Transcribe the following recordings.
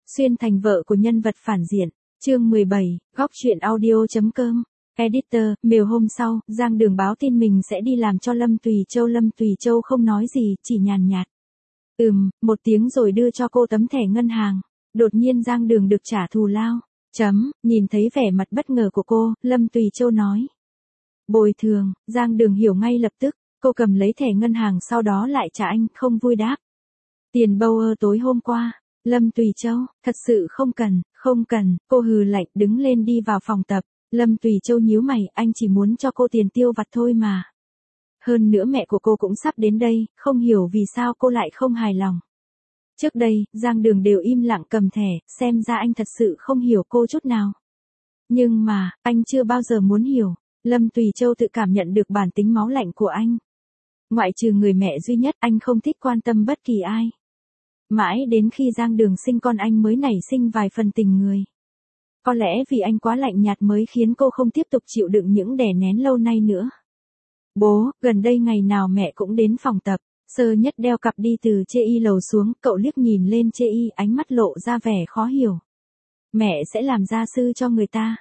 Xuyên thành vợ của nhân vật phản diện. Chương 17, góc truyện audio.com. Editor, Miều hôm sau, Giang Đường báo tin mình sẽ đi làm cho Lâm Tùy Châu. Lâm Tùy Châu không nói gì, chỉ nhàn nhạt. Một tiếng rồi đưa cho cô tấm thẻ ngân hàng. Đột nhiên Giang Đường được trả thù lao. Nhìn thấy vẻ mặt bất ngờ của cô, Lâm Tùy Châu nói. Bồi thường, Giang Đường hiểu ngay lập tức, cô cầm lấy thẻ ngân hàng sau đó lại trả anh, không vui đáp. Tiền Bauer tối hôm qua. Lâm Tùy Châu, thật sự không cần, cô hừ lạnh đứng lên đi vào phòng tập. Lâm Tùy Châu nhíu mày, anh chỉ muốn cho cô tiền tiêu vặt thôi mà. Hơn nữa mẹ của cô cũng sắp đến đây, không hiểu vì sao cô lại không hài lòng. Trước đây, Giang Đường đều im lặng cầm thẻ, xem ra anh thật sự không hiểu cô chút nào. Nhưng mà, anh chưa bao giờ muốn hiểu. Lâm Tùy Châu tự cảm nhận được bản tính máu lạnh của anh. Ngoại trừ người mẹ duy nhất, anh không thích quan tâm bất kỳ ai. Mãi đến khi Giang Đường sinh con anh mới nảy sinh vài phần tình người. Có lẽ vì anh quá lạnh nhạt mới khiến cô không tiếp tục chịu đựng những đè nén lâu nay nữa. Bố, gần đây ngày nào mẹ cũng đến phòng tập. Sơ Nhất đeo cặp đi từ chê y lầu xuống, cậu liếc nhìn lên chê y, ánh mắt lộ ra vẻ khó hiểu. Mẹ sẽ làm gia sư cho người ta.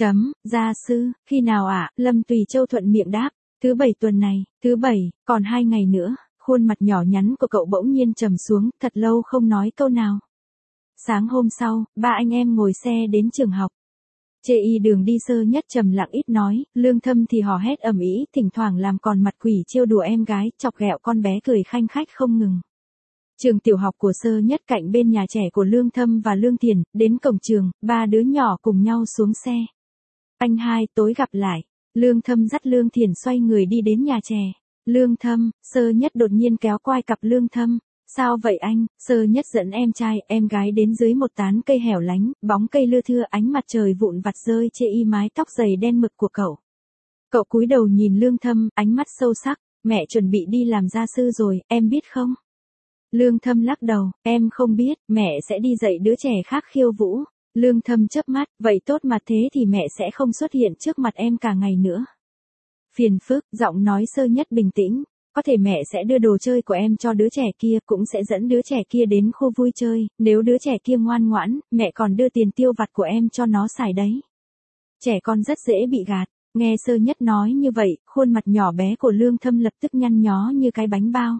Gia sư, khi nào ạ? Lâm Tùy Châu thuận miệng đáp. Thứ 7 tuần này, thứ 7, còn 2 ngày nữa. Khuôn mặt nhỏ nhắn của cậu bỗng nhiên trầm xuống, thật lâu không nói câu nào. Sáng hôm sau, ba anh em ngồi xe đến trường học. Chê y đường đi Sơ Nhất trầm lặng ít nói, Lương Thâm thì hò hét ầm ĩ, thỉnh thoảng làm còn mặt quỷ trêu đùa em gái, chọc ghẹo con bé cười khanh khách không ngừng. Trường tiểu học của Sơ Nhất cạnh bên nhà trẻ của Lương Thâm và Lương Thiền, đến cổng trường, ba đứa nhỏ cùng nhau xuống xe. Anh hai, tối gặp lại. Lương Thâm dắt Lương Thiền xoay người đi đến nhà trẻ. Lương Thâm, Sơ Nhất đột nhiên kéo quai cặp Lương Thâm. Sao vậy anh? Sơ Nhất dẫn em trai, em gái đến dưới một tán cây hẻo lánh, bóng cây lưa thưa, ánh mặt trời vụn vặt rơi chê y mái tóc dày đen mực của cậu. Cậu cúi đầu nhìn Lương Thâm, ánh mắt sâu sắc, mẹ chuẩn bị đi làm gia sư rồi, em biết không? Lương Thâm lắc đầu, em không biết, mẹ sẽ đi dạy đứa trẻ khác khiêu vũ. Lương Thâm chớp mắt, vậy tốt mà, thế thì mẹ sẽ không xuất hiện trước mặt em cả ngày nữa. Phiền phức, giọng nói Sơ Nhất bình tĩnh. Có thể mẹ sẽ đưa đồ chơi của em cho đứa trẻ kia, cũng sẽ dẫn đứa trẻ kia đến khu vui chơi, nếu đứa trẻ kia ngoan ngoãn, mẹ còn đưa tiền tiêu vặt của em cho nó xài đấy. Trẻ con rất dễ bị gạt, nghe Sơ Nhất nói như vậy, khuôn mặt nhỏ bé của Lương Thâm lập tức nhăn nhó như cái bánh bao.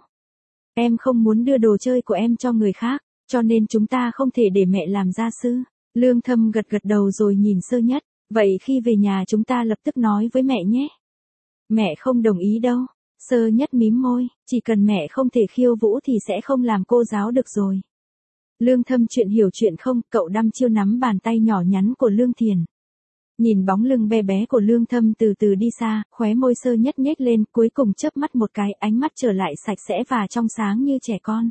Em không muốn đưa đồ chơi của em cho người khác, cho nên chúng ta không thể để mẹ làm gia sư. Lương Thâm gật gật đầu rồi nhìn Sơ Nhất, vậy khi về nhà chúng ta lập tức nói với mẹ nhé. Mẹ không đồng ý đâu. Sơ Nhất mím môi, chỉ cần mẹ không thể khiêu vũ thì sẽ không làm cô giáo được rồi. Lương Thâm chuyện hiểu chuyện không, cậu đăm chiêu nắm bàn tay nhỏ nhắn của Lương Thiền. Nhìn bóng lưng bé bé của Lương Thâm từ từ đi xa, khóe môi Sơ Nhất nhếch lên, cuối cùng chớp mắt một cái, ánh mắt trở lại sạch sẽ và trong sáng như trẻ con.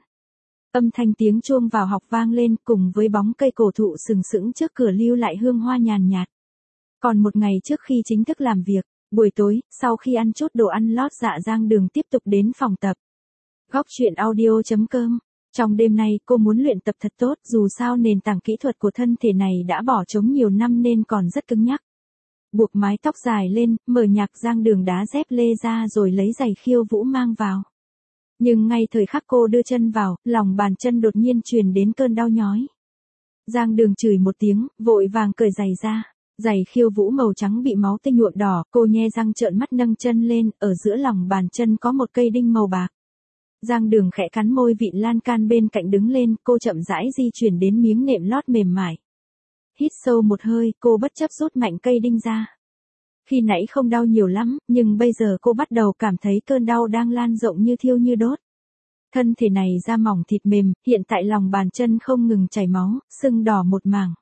Âm thanh tiếng chuông vào học vang lên, cùng với bóng cây cổ thụ sừng sững trước cửa lưu lại hương hoa nhàn nhạt. Còn một ngày trước khi chính thức làm việc, buổi tối, sau khi ăn chút đồ ăn lót dạ, Giang Đường tiếp tục đến phòng tập. Góc truyện audio.com. Trong đêm nay cô muốn luyện tập thật tốt, dù sao nền tảng kỹ thuật của thân thể này đã bỏ trống nhiều năm nên còn rất cứng nhắc. Buộc mái tóc dài lên, mở nhạc, Giang Đường đá dép lê ra rồi lấy giày khiêu vũ mang vào. Nhưng ngay thời khắc cô đưa chân vào, lòng bàn chân đột nhiên truyền đến cơn đau nhói. Giang Đường chửi một tiếng, vội vàng cởi giày ra. Giày khiêu vũ màu trắng bị máu tươi nhuộm đỏ, cô nhe răng trợn mắt nâng chân lên, ở giữa lòng bàn chân có một cây đinh màu bạc. Giang Đường khẽ cắn môi, vịn lan can bên cạnh đứng lên, cô chậm rãi di chuyển đến miếng nệm lót mềm mại. Hít sâu một hơi, cô bất chấp rút mạnh cây đinh ra. Khi nãy không đau nhiều lắm, nhưng bây giờ cô bắt đầu cảm thấy cơn đau đang lan rộng như thiêu như đốt. Thân thể này da mỏng thịt mềm, hiện tại lòng bàn chân không ngừng chảy máu, sưng đỏ một mảng.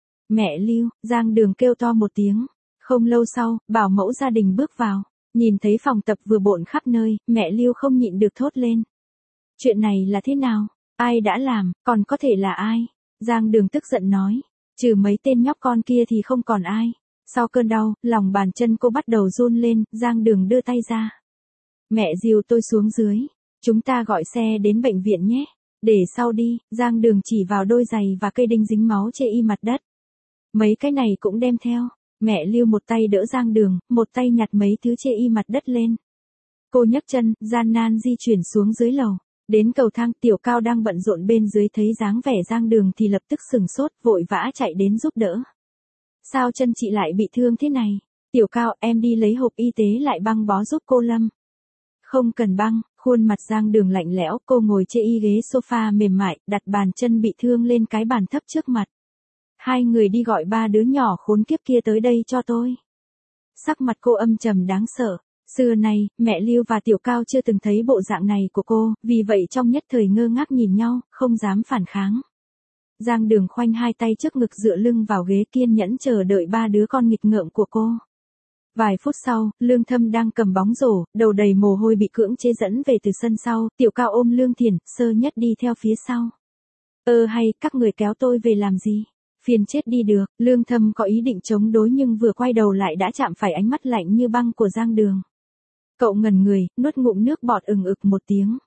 Mẹ Lưu, Giang Đường kêu to một tiếng. Không lâu sau, bảo mẫu gia đình bước vào. Nhìn thấy phòng tập vừa bộn khắp nơi, mẹ Lưu không nhịn được thốt lên. Chuyện này là thế nào? Ai đã làm, còn có thể là ai? Giang Đường tức giận nói. Trừ mấy tên nhóc con kia thì không còn ai. Sau cơn đau, lòng bàn chân cô bắt đầu run lên, Giang Đường đưa tay ra. Mẹ dìu tôi xuống dưới. Chúng ta gọi xe đến bệnh viện nhé. Để sau đi, Giang Đường chỉ vào đôi giày và cây đinh dính máu chê y mặt đất. Mấy cái này cũng đem theo. Mẹ Lưu một tay đỡ Giang Đường, một tay nhặt mấy thứ chê y mặt đất lên. Cô nhấc chân, gian nan di chuyển xuống dưới lầu. Đến cầu thang, Tiểu Cao đang bận rộn bên dưới thấy dáng vẻ Giang Đường thì lập tức sừng sốt, vội vã chạy đến giúp đỡ. Sao chân chị lại bị thương thế này? Tiểu Cao, em đi lấy hộp y tế lại băng bó giúp cô Lâm. Không cần băng, khuôn mặt Giang Đường lạnh lẽo, cô ngồi trên ghế sofa mềm mại, đặt bàn chân bị thương lên cái bàn thấp trước mặt. Hai người đi gọi ba đứa nhỏ khốn kiếp kia tới đây cho tôi. Sắc mặt cô âm trầm đáng sợ. Xưa nay, mẹ Lưu và Tiểu Cao chưa từng thấy bộ dạng này của cô, vì vậy trong nhất thời ngơ ngác nhìn nhau, không dám phản kháng. Giang Đường khoanh hai tay trước ngực dựa lưng vào ghế kiên nhẫn chờ đợi ba đứa con nghịch ngợm của cô. Vài phút sau, Lương Thâm đang cầm bóng rổ, đầu đầy mồ hôi bị cưỡng chế dẫn về từ sân sau, Tiểu Cao ôm Lương Thiển, Sơ Nhất đi theo phía sau. Hay, các người kéo tôi về làm gì? Phiền chết đi được, Lương Thâm có ý định chống đối nhưng vừa quay đầu lại đã chạm phải ánh mắt lạnh như băng của Giang Đường. Cậu ngẩn người, nuốt ngụm nước bọt ừng ực một tiếng.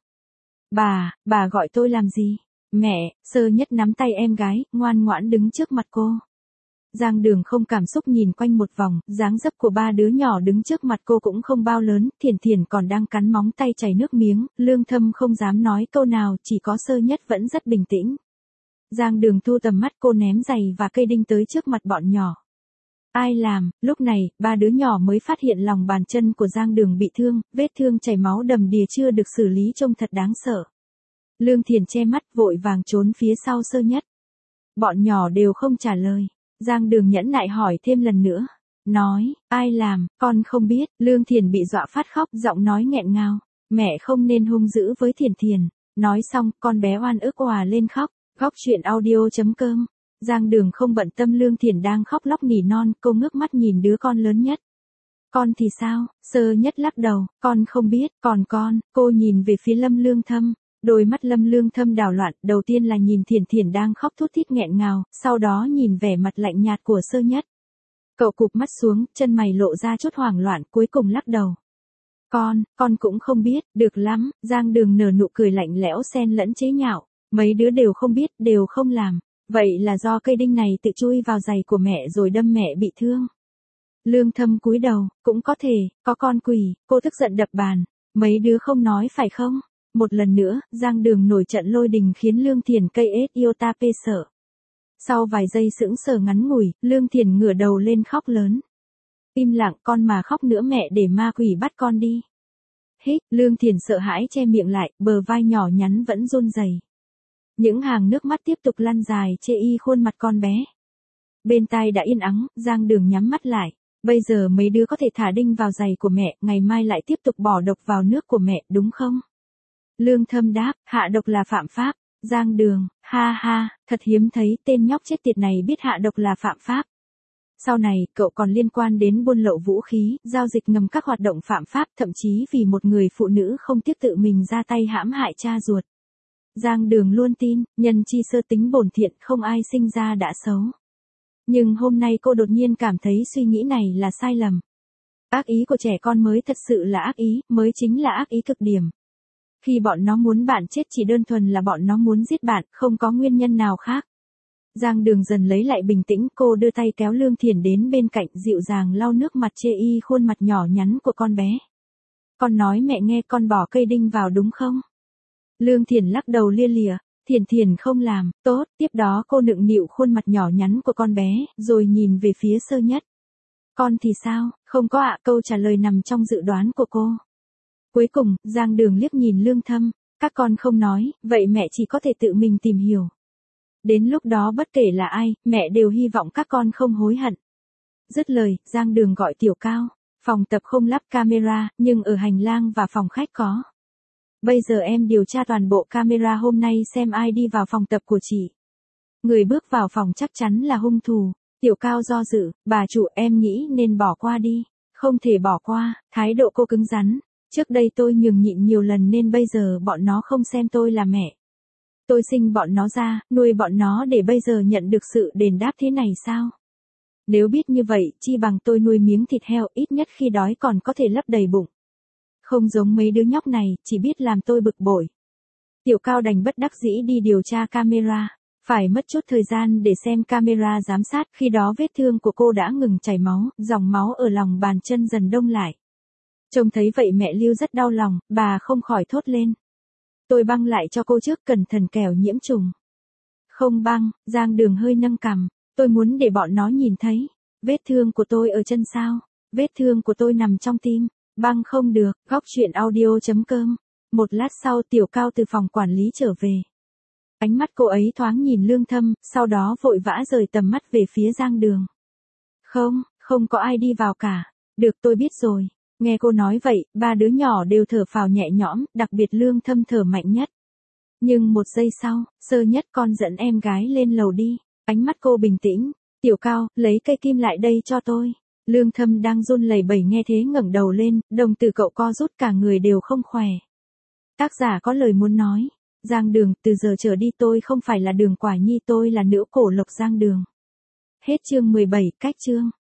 Bà gọi tôi làm gì? Mẹ, Sơ Nhất nắm tay em gái, ngoan ngoãn đứng trước mặt cô. Giang Đường không cảm xúc nhìn quanh một vòng, dáng dấp của ba đứa nhỏ đứng trước mặt cô cũng không bao lớn, Thiển Thiển còn đang cắn móng tay chảy nước miếng, Lương Thâm không dám nói câu nào, chỉ có Sơ Nhất vẫn rất bình tĩnh. Giang Đường thu tầm mắt, cô ném giày và cây đinh tới trước mặt bọn nhỏ. Ai làm? Lúc này, ba đứa nhỏ mới phát hiện lòng bàn chân của Giang Đường bị thương, vết thương chảy máu đầm đìa chưa được xử lý trông thật đáng sợ. Lương Thiển che mắt vội vàng trốn phía sau Sơ Nhất. Bọn nhỏ đều không trả lời. Giang Đường nhẫn nại hỏi thêm lần nữa. Nói, ai làm, con không biết. Lương Thiển bị dọa phát khóc, giọng nói nghẹn ngào. Mẹ không nên hung dữ với Thiển Thiển. Nói xong, con bé oan ức òa lên khóc. Góc chuyện audio.com. Giang Đường không bận tâm Lương Thiển đang khóc lóc nỉ non, cô ngước mắt nhìn đứa con lớn nhất. Con thì sao? Sơ Nhất lắc đầu, con không biết, còn con, cô nhìn về phía Lâm Lương Thâm. Đôi mắt Lâm Lương Thâm đảo loạn, đầu tiên là nhìn Thiển Thiển đang khóc thút thít nghẹn ngào, sau đó nhìn vẻ mặt lạnh nhạt của Sơ Nhất. Cậu cụp mắt xuống, chân mày lộ ra chút hoảng loạn, cuối cùng lắc đầu. Con cũng không biết, được lắm, Giang Đường nở nụ cười lạnh lẽo xen lẫn chế nhạo, mấy đứa đều không biết, đều không làm, vậy là do cây đinh này tự chui vào giày của mẹ rồi đâm mẹ bị thương. Lương Thâm cúi đầu, cũng có thể, có con quỷ, cô tức giận đập bàn, mấy đứa không nói phải không? Một lần nữa, Giang Đường nổi trận lôi đình khiến Lương Thiển cây ết iota pê sợ. Sau vài giây sững sờ ngắn ngủi, Lương Thiển ngửa đầu lên khóc lớn. Im lặng, con mà khóc nữa mẹ để ma quỷ bắt con đi. Hít, Lương Thiển sợ hãi che miệng lại, bờ vai nhỏ nhắn vẫn run rẩy. Những hàng nước mắt tiếp tục lăn dài chê y khuôn mặt con bé. Bên tai đã yên ắng, Giang Đường nhắm mắt lại. Bây giờ mấy đứa có thể thả đinh vào giày của mẹ, ngày mai lại tiếp tục bỏ độc vào nước của mẹ, đúng không? Lương Thâm đáp, hạ độc là phạm pháp. Giang Đường, ha ha, thật hiếm thấy tên nhóc chết tiệt này biết hạ độc là phạm pháp. Sau này, cậu còn liên quan đến buôn lậu vũ khí, giao dịch ngầm các hoạt động phạm pháp, thậm chí vì một người phụ nữ không tiếc tự mình ra tay hãm hại cha ruột. Giang Đường luôn tin, nhân chi sơ tính bổn thiện, không ai sinh ra đã xấu. Nhưng hôm nay cô đột nhiên cảm thấy suy nghĩ này là sai lầm. Ác ý của trẻ con mới thật sự là ác ý, mới chính là ác ý cực điểm. Khi bọn nó muốn bạn chết chỉ đơn thuần là bọn nó muốn giết bạn, không có nguyên nhân nào khác. Giang Đường dần lấy lại bình tĩnh, cô đưa tay kéo Lương Thiển đến bên cạnh, dịu dàng lau nước mặt chê y khuôn mặt nhỏ nhắn của con bé. Con nói mẹ nghe, con bỏ cây đinh vào đúng không? Lương Thiển lắc đầu lia lịa, Thiển không làm, tốt, tiếp đó cô nựng nịu khuôn mặt nhỏ nhắn của con bé, rồi nhìn về phía Sơ Nhất. Con thì sao, không có ạ, câu trả lời nằm trong dự đoán của cô. Cuối cùng, Giang Đường liếc nhìn Lương Thâm, các con không nói, vậy mẹ chỉ có thể tự mình tìm hiểu. Đến lúc đó bất kể là ai, mẹ đều hy vọng các con không hối hận. Dứt lời, Giang Đường gọi Tiểu Cao, phòng tập không lắp camera, nhưng ở hành lang và phòng khách có. Bây giờ em điều tra toàn bộ camera hôm nay xem ai đi vào phòng tập của chị. Người bước vào phòng chắc chắn là hung thủ. Tiểu Cao do dự, bà chủ em nghĩ nên bỏ qua đi. Không thể bỏ qua, thái độ cô cứng rắn. Trước đây tôi nhường nhịn nhiều lần nên bây giờ bọn nó không xem tôi là mẹ. Tôi sinh bọn nó ra, nuôi bọn nó để bây giờ nhận được sự đền đáp thế này sao? Nếu biết như vậy, chi bằng tôi nuôi miếng thịt heo, ít nhất khi đói còn có thể lấp đầy bụng. Không giống mấy đứa nhóc này, chỉ biết làm tôi bực bội. Tiểu Cao đành bất đắc dĩ đi điều tra camera. Phải mất chút thời gian để xem camera giám sát, khi đó vết thương của cô đã ngừng chảy máu, dòng máu ở lòng bàn chân dần đông lại. Trông thấy vậy mẹ Lưu rất đau lòng, bà không khỏi thốt lên. Tôi băng lại cho cô trước, cẩn thận kẻo nhiễm trùng. Không băng, Giang Đường hơi nâng cằm, tôi muốn để bọn nó nhìn thấy. Vết thương của tôi ở chân sao? Vết thương của tôi nằm trong tim. Băng không được. Góc chuyện audio.com. Một lát sau Tiểu Cao từ phòng quản lý trở về. Ánh mắt cô ấy thoáng nhìn Lương Thâm, sau đó vội vã rời tầm mắt về phía Giang Đường. Không có ai đi vào cả. Được, tôi biết rồi. Nghe cô nói vậy, ba đứa nhỏ đều thở phào nhẹ nhõm, đặc biệt Lương Thâm thở mạnh nhất. Nhưng một giây sau, Sơ Nhất, con dẫn em gái lên lầu đi. Ánh mắt cô bình tĩnh. Tiểu Cao, lấy cây kim lại đây cho tôi. Lương Thâm đang run lẩy bẩy nghe thế ngẩng đầu lên, đồng tử cậu co rút, cả người đều không khỏe. Tác giả có lời muốn nói. Giang Đường, từ giờ trở đi tôi không phải là Đường Quả Nhi, tôi là nữ cổ lộc Giang Đường. Hết chương 17, cách chương.